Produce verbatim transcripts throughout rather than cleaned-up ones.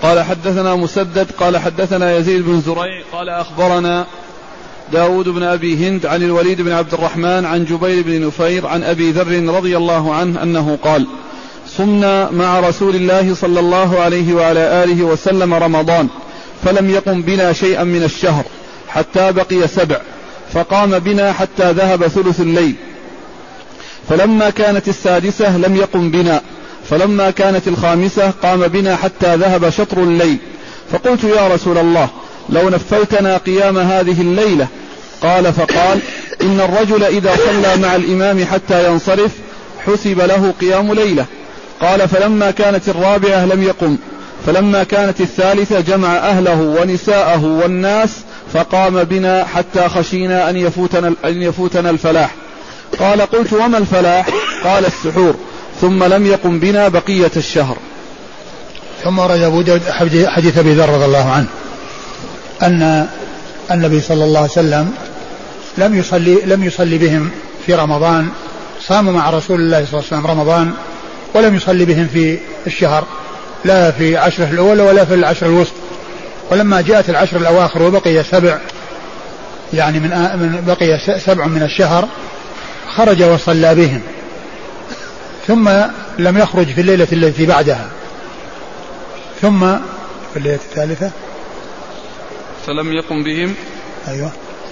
قال حدثنا مسدد قال حدثنا يزيد بن زريع قال أخبرنا داود بن أبي هند عن الوليد بن عبد الرحمن عن جبير بن نفير عن أبي ذر رضي الله عنه أنه قال صمنا مع رسول الله صلى الله عليه وعلى آله وسلم رمضان فلم يقم بنا شيئا من الشهر حتى بقي سبع فقام بنا حتى ذهب ثلث الليل فلما كانت السادسة لم يقم بنا فلما كانت الخامسة قام بنا حتى ذهب شطر الليل فقلت يا رسول الله لو نفلتنا قيام هذه الليلة قال فقال إن الرجل إذا صلى مع الإمام حتى ينصرف حسب له قيام ليلة. قال فلما كانت الرابعة لم يقم فلما كانت الثالثة جمع أهله ونساءه والناس فقام بنا حتى خشينا أن يفوتنا, أن يفوتنا الفلاح. قال قلت وما الفلاح؟ قال السحور. ثم لم يقم بنا بقية الشهر. ثم رجع أبو داود حديث أبي ذر رضي الله عنه أن النبي صلى الله عليه وسلم لم يصلي, لم يصلي بهم في رمضان، صاموا مع رسول الله صلى الله عليه وسلم رمضان ولم يصلي بهم في الشهر لا في عشره الأول ولا في العشر الوسط. ولما جاءت العشر الأواخر وبقي سبع يعني من بقي سبع من الشهر خرج وصلى بهم ثم لم يخرج في الليلة التي بعدها. ثم في الليلة الثالثة فلم يقم بهم أيوة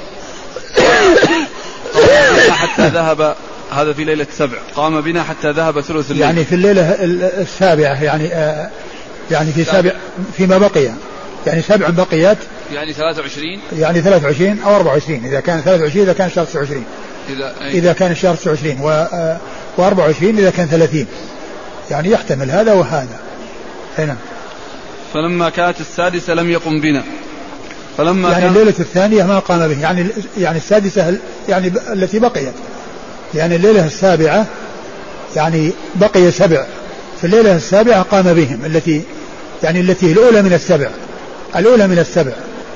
حتى ذهب، هذا في ليلة سبع، قام بنا حتى ذهب ثلث الليل يعني في الليلة السابعة يعني آه يعني في سابع فيما بقي يعني سبع بقيت يعني ثلاثة وعشرين يعني ثلاثة وعشرين أو أربعة وعشرين إذا كان ثلاثة وعشرين إذا كان الشهر تسعة وعشرين إذا, إذا كان الشهر تسعة وعشرين وأربعة وعشرين إذا كان ثلاثين يعني يحتمل هذا وهذا. هنا فلما كانت السادسة لم يقم بنا فلما يعني كان الليلة الثانية ما قام به يعني يعني السادسة يعني التي بقيت يعني الليلة السابعة يعني بقي سبع في الليلة السابعة قام بهم التي يعني التي الأولى من السبع الأولى من السبع.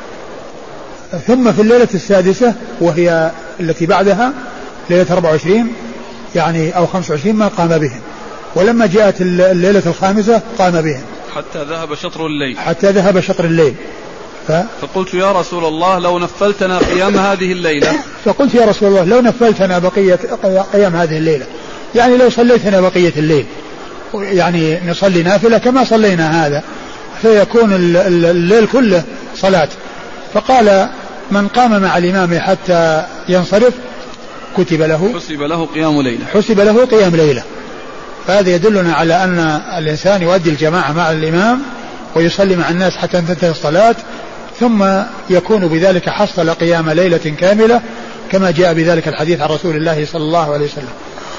ثم في الليلة السادسة وهي التي بعدها ليلة أربعة وعشرين يعني أو خمسة وعشرين ما قام بهم. ولما جاءت الليلة الخامسة قام بهم حتى ذهب شطر الليل حتى ذهب شطر الليل ف... فقلت يا رسول الله لو نفلتنا قيام هذه الليلة فقلت يا رسول الله لو نفلتنا بقية قيام هذه الليلة يعني لو صليتنا بقية الليل يعني نصلي نافلة كما صلينا هذا فيكون الليل كله صلاة. فقال من قام مع الإمام حتى ينصرف كتب له حسب له قيام ليلة حسب له قيام ليلة. فهذا يدلنا على أن الإنسان يؤدي الجماعة مع الإمام ويصلي مع الناس حتى تنتهي الصلاة ثم يكون بذلك حصل قيام ليلة كاملة كما جاء بذلك الحديث عن رسول الله صلى الله عليه وسلم.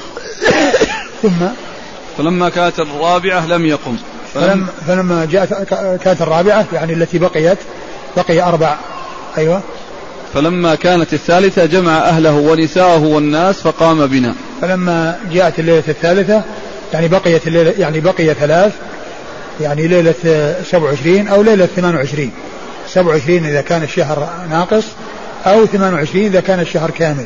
ثم فلما كانت الرابعة لم يقم فلم فلما جاءت كانت الرابعة يعني التي بقيت بقي أربع أيوة فلما كانت الثالثة جمع أهله ونساءه والناس فقام بنا. فلما جاءت الليلة الثالثة يعني بقيت الليلة يعني بقي ثلاث يعني ليلة سبع وعشرين أو ليلة ثمان وعشرين سبع وعشرين إذا كان الشهر ناقص أو ثمان وعشرين إذا كان الشهر كامل.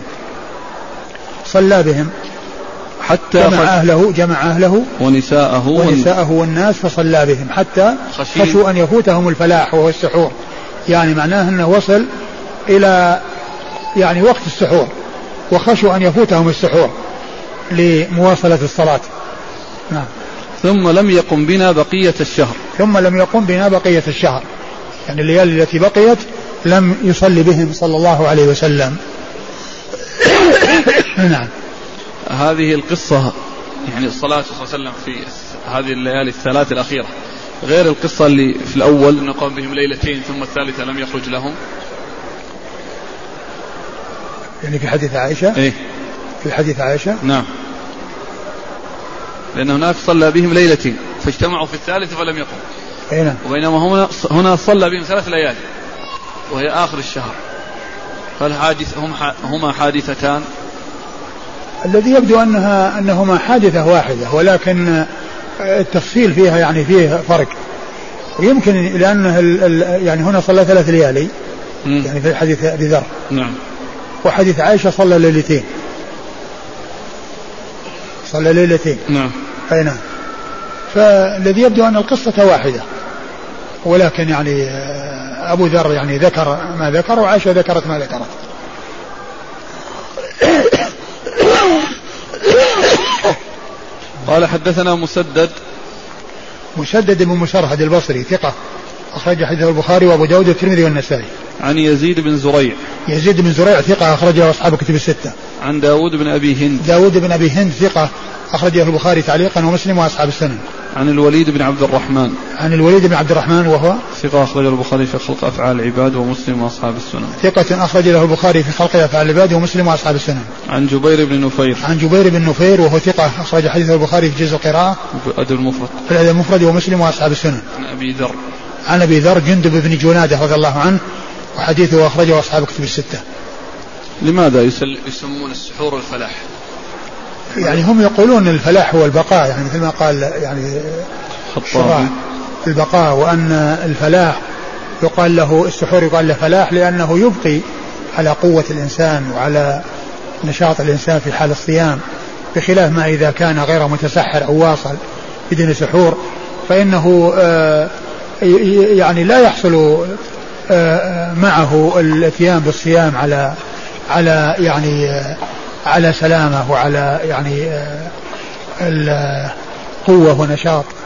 صلى بهم حتى جمع أهله جمع أهله ونساءه ونساءه والناس فصلى بهم حتى خشوا أن يفوتهم الفلاح وهو السحور يعني معناه أنه وصل إلى يعني وقت السحور وخشوا أن يفوتهم السحور لمواصلة الصلاة. نعم. ثم لم يقم بنا بقية الشهر ثم لم يقم بنا بقية الشهر يعني الليالي التي بقيت لم يصلي بهم صلى الله عليه وسلم. نعم. هذه القصة يعني الصلاة صلى الله عليه وسلم في هذه الليالي الثلاث الأخيرة غير القصة اللي في الأول أنه قام بهم ليلتين ثم الثالثة لم يخرج لهم يعني في حديث عائشة إيه؟ في حديث عائشة نعم لأن هناك صلى بهم ليلتين فاجتمعوا في الثالثة فلم يقم أين؟ وبينما هنا هنا صلى بهم ثلاث ليالي وهي آخر الشهر فالحادث هم هما حادثتان الذي يبدو أنها أنهما حادثة واحدة ولكن التفصيل فيها يعني فيه فرق ويمكن لأنه يعني هنا صلى ثلاث ليالي م. يعني في حديث أبي ذر نعم وحديث عائشة صلى ليلتين صلى ليلتين نعم أي نعم. فالذي يبدو أن القصة واحدة ولكن يعني أبو ذر يعني ذكر ما ذكر وعائشة ذكرت ما ذكرت. قال حدثنا مسدد مسدد بن مسرهد البصري ثقة أخرج حديثه البخاري وأبو داود والترمذي والنسائي. عن يزيد بن زريع يزيد بن زريع ثقة أخرجه أصحاب الكتب الستة. عن داود بن أبي هند داود بن أبي هند ثقة أخرجه البخاري تعليقا ومسلم وأصحاب السنن. عن الوليد بن عبد الرحمن عن الوليد بن عبد الرحمن وهو ثقة أخرج البخاري في خلق أفعال العباد ومسلم وأصحاب السنن. ثقة أخرج له البخاري في خلق أفعال العباد ومسلم وأصحاب السنن. عن جبير بن نفير عن جبير بن نفير وهو ثقة أخرج حديثه البخاري في جزء القراءة في الأدب المفرد في الأدب المفرد ومسلم وأصحاب السنن. عن أبي ذر عن أبي ذر جندب بن جنادة رضي الله عنه وحديثه أخرجه أصحاب الكتب الستة. لماذا يسمون السحور الفلاح؟ يعني هم يقولون الفلاح هو البقاء، يعني مثل ما قال يعني خطابي البقاء، وأن الفلاح يقال له السحور يقال له فلاح لأنه يبقي على قوة الإنسان وعلى نشاط الإنسان في حال الصيام، بخلاف ما إذا كان غير متسحر أو واصل بدون سحور فإنه يعني لا يحصل معه الاتيان بالصيام على على يعني على سلامة وعلى يعني القوة ونشاط